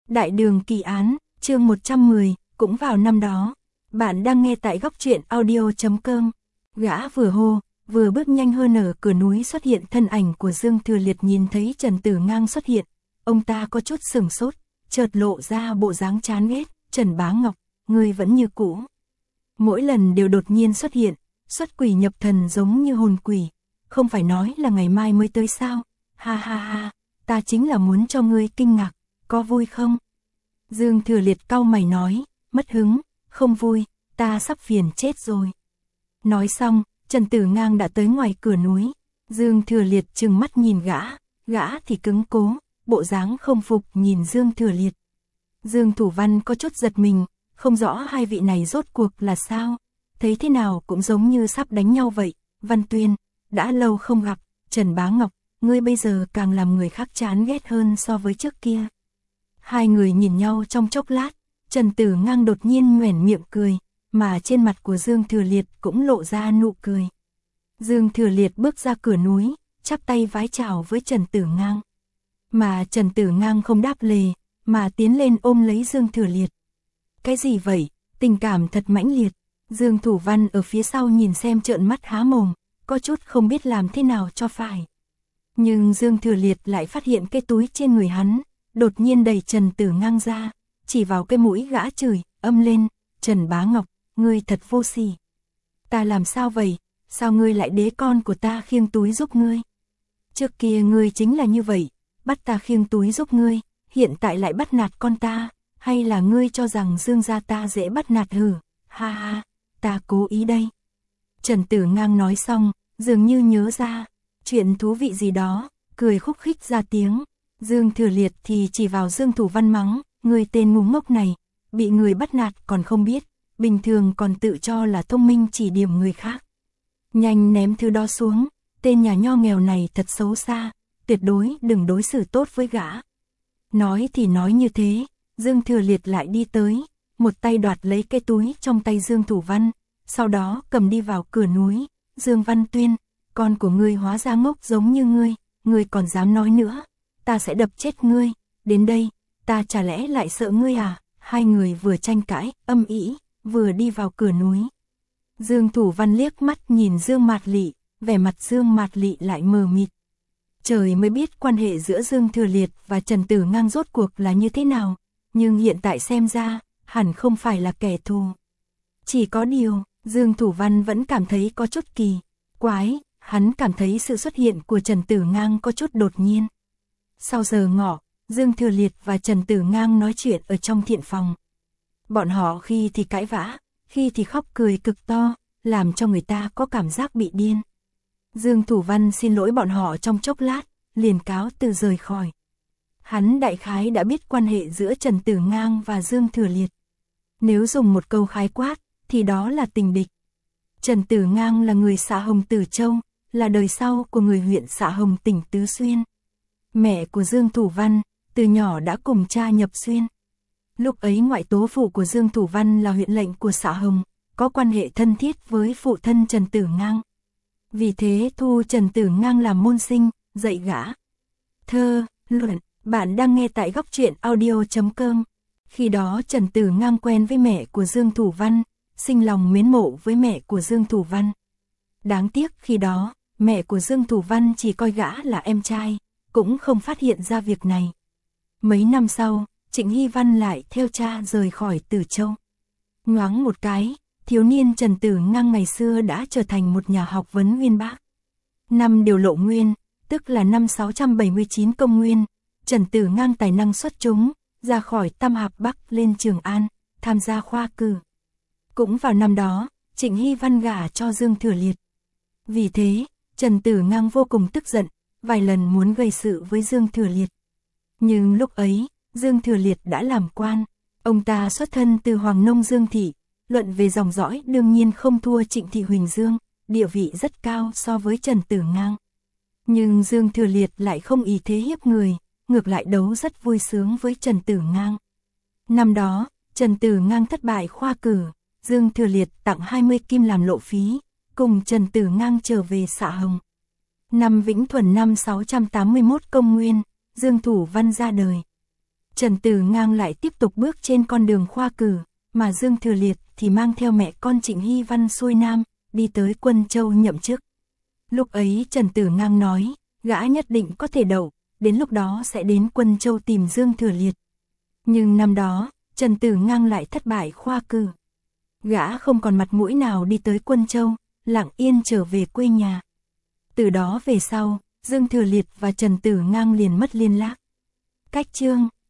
Đại đường kỳ án, chương 110, cũng vào năm đó. Bạn đang nghe tại góc truyện audio.com. Gã vừa hô, vừa bước nhanh hơn ở cửa núi xuất hiện thân ảnh của Dương Thừa Liệt. Nhìn thấy Trần Tử Ngang xuất hiện, ông ta có chút sửng sốt, chợt lộ ra bộ dáng chán ghét. Trần Bá Ngọc, ngươi vẫn như cũ. Mỗi lần đều đột nhiên xuất hiện, xuất quỷ nhập thần giống như hồn quỷ. Không phải nói là ngày mai mới tới sao? Ha ha ha, ta chính là muốn cho ngươi kinh ngạc, có vui không? Dương Thừa Liệt cau mày nói, mất hứng, không vui, ta sắp phiền chết rồi. Nói xong, Trần Tử Ngang đã tới ngoài cửa núi. Dương Thừa Liệt trừng mắt nhìn gã thì cứng cố, bộ dáng không phục nhìn Dương Thừa Liệt. Dương Thủ Văn có chút giật mình, không rõ hai vị này rốt cuộc là sao, thấy thế nào cũng giống như sắp đánh nhau vậy. Văn Tuyên, đã lâu không gặp, Trần Bá Ngọc, ngươi bây giờ càng làm người khác chán ghét hơn so với trước kia. Hai người nhìn nhau trong chốc lát, Trần Tử Ngang đột nhiên nhoẻn miệng cười, mà trên mặt của Dương Thừa Liệt cũng lộ ra nụ cười. Dương Thừa Liệt bước ra cửa núi, chắp tay vái chào với Trần Tử Ngang. Mà Trần Tử Ngang không đáp lề, mà tiến lên ôm lấy Dương Thừa Liệt. Cái gì vậy? Tình cảm thật mãnh liệt. Dương Thủ Văn ở phía sau nhìn xem trợn mắt há mồm, có chút không biết làm thế nào cho phải. Nhưng Dương Thừa Liệt lại phát hiện cái túi trên người hắn, đột nhiên đẩy Trần Tử Ngang ra, chỉ vào cái mũi gã chửi, âm lên, Trần Bá Ngọc, ngươi thật vô sỉ. Ta làm sao vậy? Sao ngươi lại đế con của ta khiêng túi giúp ngươi? Trước kia ngươi chính là như vậy, bắt ta khiêng túi giúp ngươi, hiện tại lại bắt nạt con ta, hay là ngươi cho rằng Dương gia ta dễ bắt nạt hử? Ha ha, ta cố ý đây. Trần Tử Ngang nói xong, dường như nhớ ra chuyện thú vị gì đó, cười khúc khích ra tiếng. Dương Thừa Liệt thì chỉ vào Dương Thủ Văn mắng, người tên ngu ngốc này, bị người bắt nạt còn không biết, bình thường còn tự cho là thông minh chỉ điểm người khác. Nhanh ném thứ đó xuống, tên nhà nho nghèo này thật xấu xa, tuyệt đối đừng đối xử tốt với gã. Nói thì nói như thế, Dương Thừa Liệt lại đi tới, một tay đoạt lấy cái túi trong tay Dương Thủ Văn, sau đó cầm đi vào cửa núi. Dương Văn Tuyên, con của ngươi hóa ra ngốc giống như ngươi còn dám nói nữa, ta sẽ đập chết ngươi, đến đây, ta chả lẽ lại sợ ngươi à? Hai người vừa tranh cãi, âm ĩ, vừa đi vào cửa núi. Dương Thủ Văn liếc mắt nhìn Dương Mạt Lị, vẻ mặt Dương Mạt Lị lại mờ mịt. Trời mới biết quan hệ giữa Dương Thừa Liệt và Trần Tử Ngang rốt cuộc là như thế nào, nhưng hiện tại xem ra, hẳn không phải là kẻ thù. Chỉ có điều, Dương Thủ Văn vẫn cảm thấy có chút kỳ quái, hắn cảm thấy sự xuất hiện của Trần Tử Ngang có chút đột nhiên. Sau giờ ngọ, Dương Thừa Liệt và Trần Tử Ngang nói chuyện ở trong thiện phòng. Bọn họ khi thì cãi vã, khi thì khóc cười cực to, làm cho người ta có cảm giác bị điên. Dương Thủ Văn xin lỗi bọn họ trong chốc lát, liền cáo từ rời khỏi. Hắn đại khái đã biết quan hệ giữa Trần Tử Ngang và Dương Thừa Liệt. Nếu dùng một câu khái quát, thì đó là tình địch. Trần Tử Ngang là người xã Hồng Tử Châu, là đời sau của người huyện xã Hồng tỉnh Tứ Xuyên. Mẹ của Dương Thủ Văn, từ nhỏ đã cùng cha nhập Xuyên. Lúc ấy ngoại tố phụ của Dương Thủ Văn là huyện lệnh của xã Hồng, có quan hệ thân thiết với phụ thân Trần Tử Ngang. Vì thế thu Trần Tử Ngang làm môn sinh, dạy gã thơ, luận. Bạn đang nghe tại góc truyện audio.com. Khi đó Trần Tử Ngang quen với mẹ của Dương Thủ Văn, sinh lòng mến mộ với mẹ của Dương Thủ Văn. Đáng tiếc khi đó, mẹ của Dương Thủ Văn chỉ coi gã là em trai, cũng không phát hiện ra việc này. Mấy năm sau, Trịnh Hy Văn lại theo cha rời khỏi Tử Châu. Nhoáng một cái, thiếu niên Trần Tử Ngang ngày xưa đã trở thành một nhà học vấn uyên bác. Năm Điều Lộ Nguyên, tức là năm 679 Công Nguyên, Trần Tử Ngang tài năng xuất chúng, ra khỏi Tam Hạp Bắc lên Trường An, tham gia khoa cử. Cũng vào năm đó, Trịnh Hy Văn gả cho Dương Thừa Liệt. Vì thế, Trần Tử Ngang vô cùng tức giận, vài lần muốn gây sự với Dương Thừa Liệt. Nhưng lúc ấy, Dương Thừa Liệt đã làm quan, ông ta xuất thân từ Hoàng Nông Dương Thị, luận về dòng dõi đương nhiên không thua Trịnh Thị Huỳnh Dương, địa vị rất cao so với Trần Tử Ngang. Nhưng Dương Thừa Liệt lại không ý thế hiếp người, ngược lại đấu rất vui sướng với Trần Tử Ngang. Năm đó, Trần Tử Ngang thất bại khoa cử, Dương Thừa Liệt tặng 20 kim làm lộ phí, cùng Trần Tử Ngang trở về xã Hồng. Năm Vĩnh Thuần năm 681 Công Nguyên, Dương Thủ Văn ra đời. Trần Tử Ngang lại tiếp tục bước trên con đường khoa cử, mà Dương Thừa Liệt thì mang theo mẹ con Trịnh Hy Văn xuôi Nam, đi tới Quân Châu nhậm chức. Lúc ấy Trần Tử Ngang nói, gã nhất định có thể đậu, đến lúc đó sẽ đến Quân Châu tìm Dương Thừa Liệt. Nhưng năm đó, Trần Tử Ngang lại thất bại khoa cử. Gã không còn mặt mũi nào đi tới Quân Châu, lặng yên trở về quê nhà. Từ đó về sau, Dương Thừa Liệt và Trần Tử Ngang liền mất liên lạc. Cách chương